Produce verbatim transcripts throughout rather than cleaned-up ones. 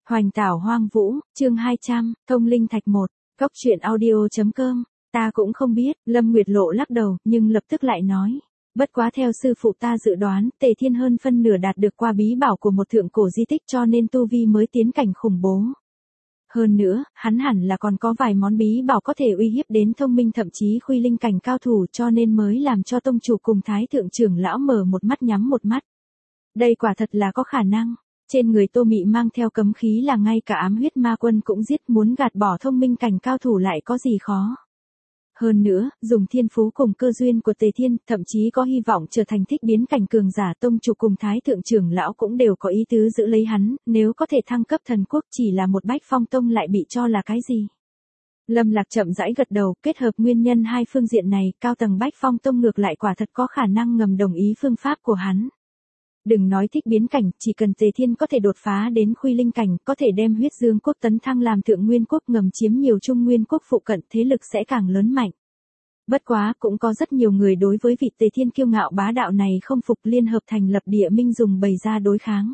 Hoành tảo hoang vũ, chương hai trăm, thông linh thạch một, góc truyện audio.com, ta cũng không biết, Lâm Nguyệt Lộ lắc đầu, nhưng lập tức lại nói. Bất quá theo sư phụ ta dự đoán, Tề Thiên hơn phân nửa đạt được qua bí bảo của một thượng cổ di tích cho nên tu vi mới tiến cảnh khủng bố. Hơn nữa, hắn hẳn là còn có vài món bí bảo có thể uy hiếp đến thông minh thậm chí khuy linh cảnh cao thủ cho nên mới làm cho tông chủ cùng thái thượng trưởng lão mở một mắt nhắm một mắt. Đây quả thật là có khả năng. Trên người Tô Mị mang theo cấm khí là ngay cả ám huyết ma quân cũng giết, muốn gạt bỏ thông minh cảnh cao thủ lại có gì khó. Hơn nữa, dùng thiên phú cùng cơ duyên của Tề Thiên, thậm chí có hy vọng trở thành thích biến cảnh cường giả, tông chủ cùng thái thượng trưởng lão cũng đều có ý tứ giữ lấy hắn, nếu có thể thăng cấp thần quốc chỉ là một Bách Phong tông lại bị cho là cái gì. Lâm Lạc chậm rãi gật đầu, kết hợp nguyên nhân hai phương diện này, cao tầng Bách Phong tông ngược lại quả thật có khả năng ngầm đồng ý phương pháp của hắn. Đừng nói thích biến cảnh, chỉ cần Tề Thiên có thể đột phá đến khuy linh cảnh, có thể đem huyết dương quốc tấn thăng làm thượng nguyên quốc, ngầm chiếm nhiều trung nguyên quốc phụ cận, thế lực sẽ càng lớn mạnh. Bất quá, cũng có rất nhiều người đối với vị Tề Thiên kiêu ngạo bá đạo này không phục, liên hợp thành lập Địa Minh dùng bày ra đối kháng.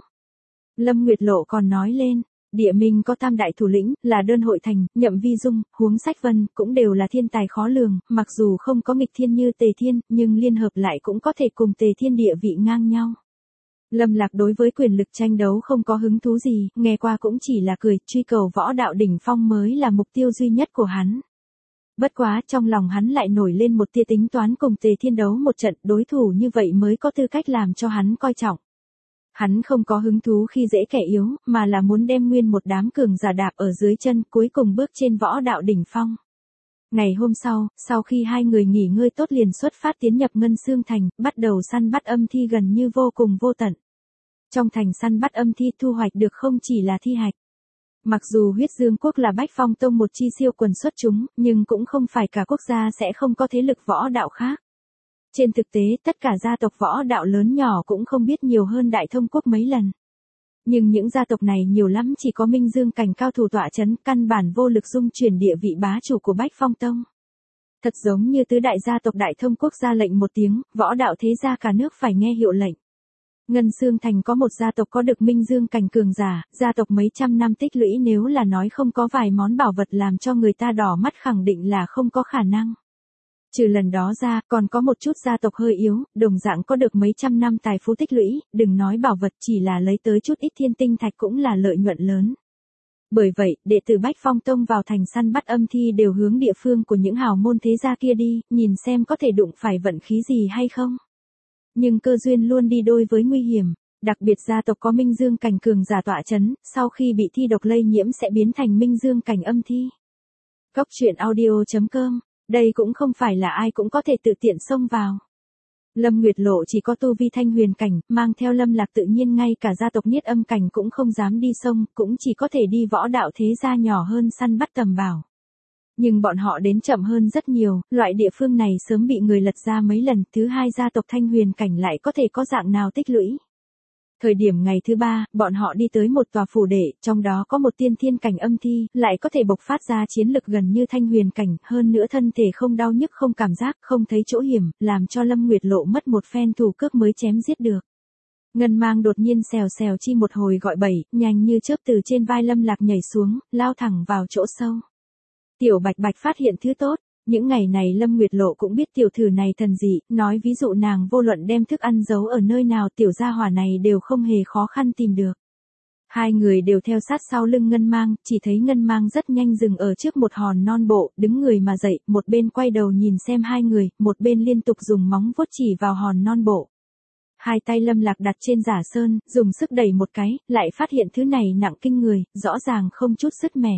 Lâm Nguyệt Lộ còn nói lên, Địa Minh có tam đại thủ lĩnh, là Đơn Hội Thành, Nhậm Vi Dung, Huống Sách Vân, cũng đều là thiên tài khó lường, mặc dù không có nghịch thiên như Tề Thiên, nhưng liên hợp lại cũng có thể cùng Tề Thiên địa vị ngang nhau. Lâm Lạc đối với quyền lực tranh đấu không có hứng thú gì, nghe qua cũng chỉ là cười, truy cầu võ đạo đỉnh phong mới là mục tiêu duy nhất của hắn. Bất quá, trong lòng hắn lại nổi lên một tia tính toán cùng Tề Thiên đấu một trận, đối thủ như vậy mới có tư cách làm cho hắn coi trọng. Hắn không có hứng thú khi dễ kẻ yếu, mà là muốn đem nguyên một đám cường giả đạp ở dưới chân, cuối cùng bước trên võ đạo đỉnh phong. Ngày hôm sau, sau khi hai người nghỉ ngơi tốt liền xuất phát tiến nhập Ngân Xương Thành, bắt đầu săn bắt âm thi gần như vô cùng vô tận. Trong thành săn bắt âm thi thu hoạch được không chỉ là thi hạch. Mặc dù huyết dương quốc là Bách Phong tông một chi siêu quần xuất chúng, nhưng cũng không phải cả quốc gia sẽ không có thế lực võ đạo khác. Trên thực tế, tất cả gia tộc võ đạo lớn nhỏ cũng không biết nhiều hơn Đại Thông quốc mấy lần. Nhưng những gia tộc này nhiều lắm chỉ có minh dương cảnh cao thủ tọa chấn, căn bản vô lực dung chuyển địa vị bá chủ của Bách Phong tông. Thật giống như tứ đại gia tộc Đại Thông quốc ra lệnh một tiếng, võ đạo thế gia cả nước phải nghe hiệu lệnh. Ngân Xương Thành có một gia tộc có được minh dương cảnh cường giả, gia tộc mấy trăm năm tích lũy, nếu là nói không có vài món bảo vật làm cho người ta đỏ mắt khẳng định là không có khả năng. Trừ lần đó ra, còn có một chút gia tộc hơi yếu, đồng dạng có được mấy trăm năm tài phú tích lũy, đừng nói bảo vật, chỉ là lấy tới chút ít thiên tinh thạch cũng là lợi nhuận lớn. Bởi vậy, đệ tử Bách Phong tông vào thành săn bắt âm thi đều hướng địa phương của những hào môn thế gia kia đi, nhìn xem có thể đụng phải vận khí gì hay không. Nhưng cơ duyên luôn đi đôi với nguy hiểm, đặc biệt gia tộc có minh dương cảnh cường giả tọa chấn, sau khi bị thi độc lây nhiễm sẽ biến thành minh dương cảnh âm thi. Góc truyện audio.com, đây cũng không phải là ai cũng có thể tự tiện xông vào. Lâm Nguyệt Lộ chỉ có tu vi thanh huyền cảnh, mang theo Lâm Lạc tự nhiên ngay cả gia tộc Niết Âm cảnh cũng không dám đi xông, cũng chỉ có thể đi võ đạo thế gia nhỏ hơn săn bắt tầm bảo. Nhưng bọn họ đến chậm hơn rất nhiều, loại địa phương này sớm bị người lật ra mấy lần, thứ hai gia tộc thanh huyền cảnh lại có thể có dạng nào tích lũy. Thời điểm ngày thứ ba, bọn họ đi tới một tòa phủ đệ, trong đó có một tiên thiên cảnh âm thi, lại có thể bộc phát ra chiến lực gần như thanh huyền cảnh, hơn nữa thân thể không đau nhức không cảm giác, không thấy chỗ hiểm, làm cho Lâm Nguyệt Lộ mất một phen thủ cước mới chém giết được. Ngân Mang đột nhiên xèo xèo chi một hồi gọi bẩy, nhanh như chớp từ trên vai Lâm Lạc nhảy xuống, lao thẳng vào chỗ sâu. Tiểu Bạch Bạch phát hiện thứ tốt, những ngày này Lâm Nguyệt Lộ cũng biết tiểu thử này thần dị, nói ví dụ nàng vô luận đem thức ăn giấu ở nơi nào tiểu gia hỏa này đều không hề khó khăn tìm được. Hai người đều theo sát sau lưng Ngân Mang, chỉ thấy Ngân Mang rất nhanh dừng ở trước một hòn non bộ, đứng người mà dậy, một bên quay đầu nhìn xem hai người, một bên liên tục dùng móng vuốt chỉ vào hòn non bộ. Hai tay Lâm Lạc đặt trên giả sơn, dùng sức đẩy một cái, lại phát hiện thứ này nặng kinh người, rõ ràng không chút sứt mẻ.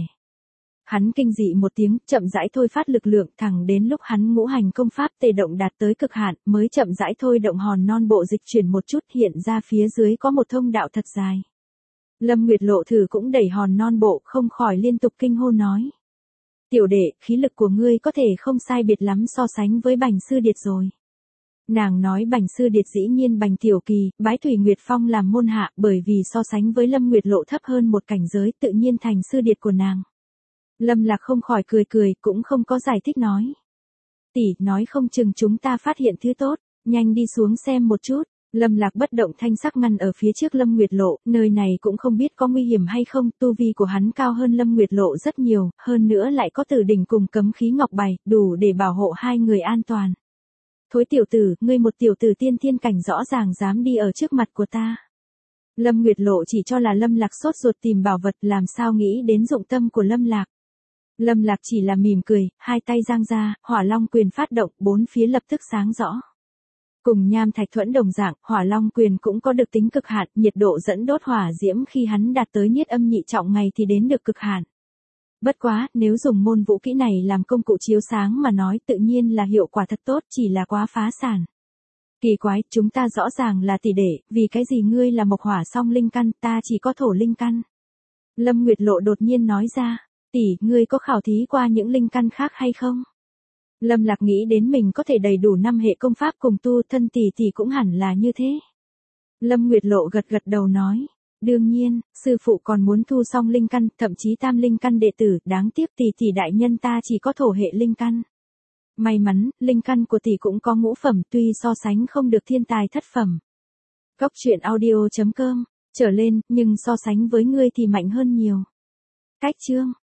Hắn kinh dị một tiếng, chậm rãi thôi phát lực lượng, thẳng đến lúc hắn ngũ hành công pháp tề động đạt tới cực hạn, mới chậm rãi thôi động hòn non bộ dịch chuyển một chút, hiện ra phía dưới có một thông đạo thật dài. Lâm Nguyệt Lộ thử cũng đẩy hòn non bộ, không khỏi liên tục kinh hô nói. Tiểu đệ, khí lực của ngươi có thể không sai biệt lắm so sánh với Bành Sư Điệt rồi. Nàng nói Bành Sư Điệt dĩ nhiên Bành Tiểu Kỳ, bái Thủy Nguyệt Phong làm môn hạ, bởi vì so sánh với Lâm Nguyệt Lộ thấp hơn một cảnh giới, tự nhiên thành Sư Điệt của nàng. Lâm Lạc không khỏi cười cười, cũng không có giải thích nói. Tỷ, nói không chừng chúng ta phát hiện thứ tốt, nhanh đi xuống xem một chút. Lâm Lạc bất động thanh sắc ngăn ở phía trước Lâm Nguyệt Lộ, nơi này cũng không biết có nguy hiểm hay không, tu vi của hắn cao hơn Lâm Nguyệt Lộ rất nhiều, hơn nữa lại có Tử đỉnh cùng cấm khí ngọc bày, đủ để bảo hộ hai người an toàn. Thối tiểu tử, ngươi một tiểu tử tiên thiên cảnh rõ ràng dám đi ở trước mặt của ta. Lâm Nguyệt Lộ chỉ cho là Lâm Lạc sốt ruột tìm bảo vật, làm sao nghĩ đến dụng tâm của Lâm Lạc. Lâm Lạc chỉ là mỉm cười, hai tay giang ra, Hỏa Long quyền phát động, bốn phía lập tức sáng rõ. Cùng Nham Thạch Thuẫn đồng dạng, Hỏa Long quyền cũng có được tính cực hạn, nhiệt độ dẫn đốt hỏa diễm khi hắn đạt tới nhiết âm nhị trọng ngày thì đến được cực hạn. Bất quá, nếu dùng môn vũ kỹ này làm công cụ chiếu sáng mà nói tự nhiên là hiệu quả thật tốt, chỉ là quá phá sản. Kỳ quái, chúng ta rõ ràng là tỷ đệ, vì cái gì ngươi là mộc hỏa song linh căn, ta chỉ có thổ linh căn. Lâm Nguyệt Lộ đột nhiên nói ra, tỷ, ngươi có khảo thí qua những linh căn khác hay không? Lâm Lạc nghĩ đến mình có thể đầy đủ năm hệ công pháp cùng tu, thân tỷ tỷ cũng hẳn là như thế. Lâm Nguyệt Lộ gật gật đầu nói, đương nhiên, sư phụ còn muốn thu xong linh căn, thậm chí tam linh căn đệ tử, đáng tiếc tỷ tỷ đại nhân ta chỉ có thổ hệ linh căn. May mắn, linh căn của tỷ cũng có ngũ phẩm, tuy so sánh không được thiên tài thất phẩm. Góc truyện audio chấm com, trở lên, nhưng so sánh với ngươi thì mạnh hơn nhiều. Cách chương